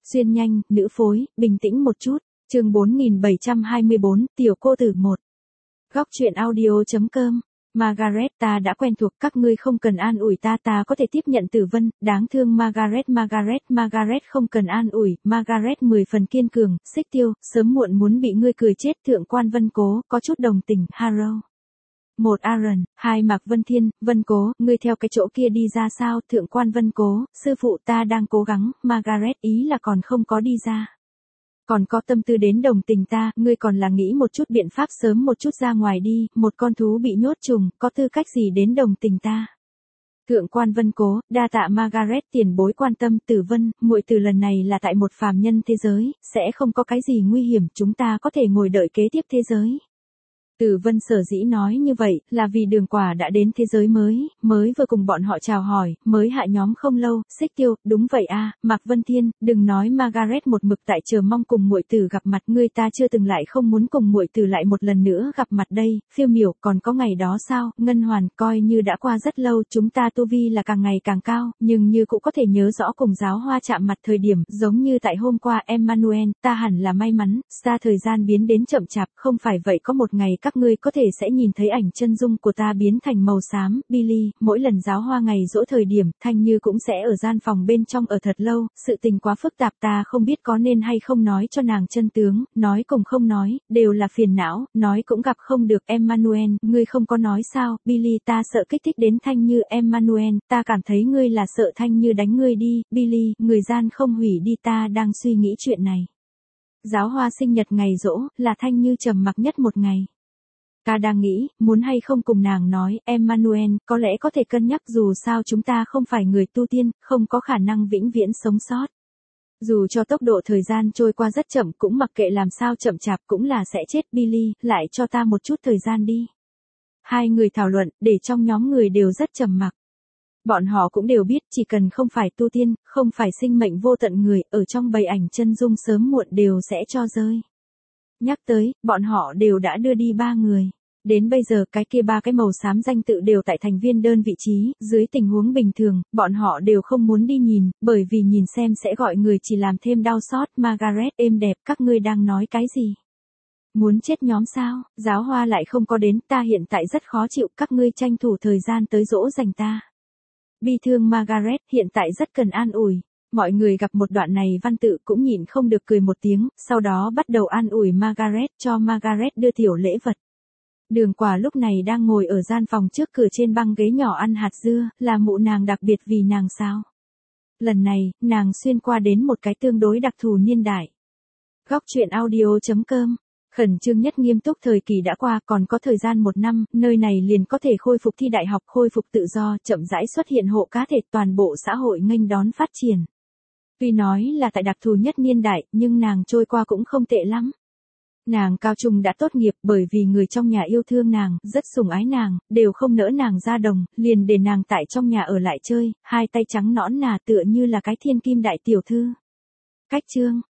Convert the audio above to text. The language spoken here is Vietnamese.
Xuyên nhanh, nữ phối, bình tĩnh một chút. Chương 4724, tiểu cô tử 1. Góc truyện audio.com. Margaret, ta đã quen thuộc, các ngươi không cần an ủi ta, ta có thể tiếp nhận Tử Vân. Đáng thương Margaret không cần an ủi, Margaret 10 phần kiên cường. Xích Tiêu, sớm muộn muốn bị ngươi cười chết. Thượng quan Vân Cố, có chút đồng tình. Harrow. 1 Aaron, 2 Mạc Vân Thiên. Vân Cố, ngươi theo cái chỗ kia đi ra sao? Thượng quan Vân Cố, sư phụ ta đang cố gắng. Margaret, ý là còn không có đi ra. Còn có tâm tư đến đồng tình ta, ngươi còn là nghĩ một chút biện pháp sớm một chút ra ngoài đi, một con thú bị nhốt trùng, có tư cách gì đến đồng tình ta. Thượng quan Vân Cố, đa tạ Margaret tiền bối quan tâm. Tử Vân, muội từ lần này là tại một phàm nhân thế giới, sẽ không có cái gì nguy hiểm, chúng ta có thể ngồi đợi kế tiếp thế giới. Tử Vân sở dĩ nói như vậy, là vì Đường Quả đã đến thế giới mới vừa cùng bọn họ chào hỏi, mới hạ nhóm không lâu. Xích Tiêu, đúng vậy a, Mạc Vân Thiên, đừng nói Margaret một mực tại chờ mong cùng muội tử gặp mặt, ngươi ta chưa từng lại không muốn cùng muội tử lại một lần nữa gặp mặt đây. Phiêu Miểu, còn có ngày đó sao? Ngân Hoàn, coi như đã qua rất lâu, chúng ta tu vi là càng ngày càng cao, nhưng như cũng có thể nhớ rõ cùng Giáo Hoa chạm mặt thời điểm, giống như tại hôm qua. Emmanuel, ta hẳn là may mắn, xa thời gian biến đến chậm chạp, không phải vậy có một ngày các ngươi có thể sẽ nhìn thấy ảnh chân dung của ta biến thành màu xám. Billy, mỗi lần Giáo Hoa ngày giỗ thời điểm, Thanh Như cũng sẽ ở gian phòng bên trong ở thật lâu, sự tình quá phức tạp, ta không biết có nên hay không nói cho nàng chân tướng, nói cùng không nói, đều là phiền não, nói cũng gặp không được. Emmanuel, ngươi không có nói sao? Billy, ta sợ kích thích đến Thanh Như. Emmanuel, ta cảm thấy ngươi là sợ Thanh Như đánh ngươi đi. Billy, người gian không hủy đi, ta đang suy nghĩ chuyện này. Giáo Hoa sinh nhật ngày giỗ, là Thanh Như trầm mặc nhất một ngày. Ta đang nghĩ, muốn hay không cùng nàng nói. Emmanuel, có lẽ có thể cân nhắc, dù sao chúng ta không phải người tu tiên, không có khả năng vĩnh viễn sống sót. Dù cho tốc độ thời gian trôi qua rất chậm, cũng mặc kệ làm sao chậm chạp cũng là sẽ chết. Billy, lại cho ta một chút thời gian đi. Hai người thảo luận, để trong nhóm người đều rất trầm mặc. Bọn họ cũng đều biết, chỉ cần không phải tu tiên, không phải sinh mệnh vô tận người, ở trong bầy ảnh chân dung sớm muộn đều sẽ cho rơi. Nhắc tới, bọn họ đều đã đưa đi 3 người. Đến bây giờ cái kia 3 cái màu xám danh tự đều tại thành viên đơn vị trí, dưới tình huống bình thường, bọn họ đều không muốn đi nhìn, bởi vì nhìn xem sẽ gọi người chỉ làm thêm đau xót. Margaret, êm đẹp, các ngươi đang nói cái gì? Muốn chết nhóm sao? Giáo Hoa lại không có đến, ta hiện tại rất khó chịu, các ngươi tranh thủ thời gian tới dỗ dành ta. Bi thương Margaret, hiện tại rất cần an ủi. Mọi người gặp một đoạn này văn tự cũng nhịn không được cười một tiếng, sau đó bắt đầu an ủi Margaret, cho Margaret đưa tiểu lễ vật. Đường Quả lúc này đang ngồi ở gian phòng trước cửa trên băng ghế nhỏ ăn hạt dưa, là mụ nàng đặc biệt vì nàng sao? Lần này, nàng xuyên qua đến một cái tương đối đặc thù niên đại. Góc truyện audio.com. Khẩn trương nhất nghiêm túc thời kỳ đã qua, còn có thời gian 1 năm, nơi này liền có thể khôi phục thi đại học, khôi phục tự do, chậm rãi xuất hiện hộ cá thể, toàn bộ xã hội nghênh đón phát triển. Tuy nói là tại đặc thù nhất niên đại, nhưng nàng trôi qua cũng không tệ lắm. Nàng cao trung đã tốt nghiệp, bởi vì người trong nhà yêu thương nàng, rất sủng ái nàng, đều không nỡ nàng ra đồng, liền để nàng tại trong nhà ở lại chơi, hai tay trắng nõn nà tựa như là cái thiên kim đại tiểu thư. Cách chương,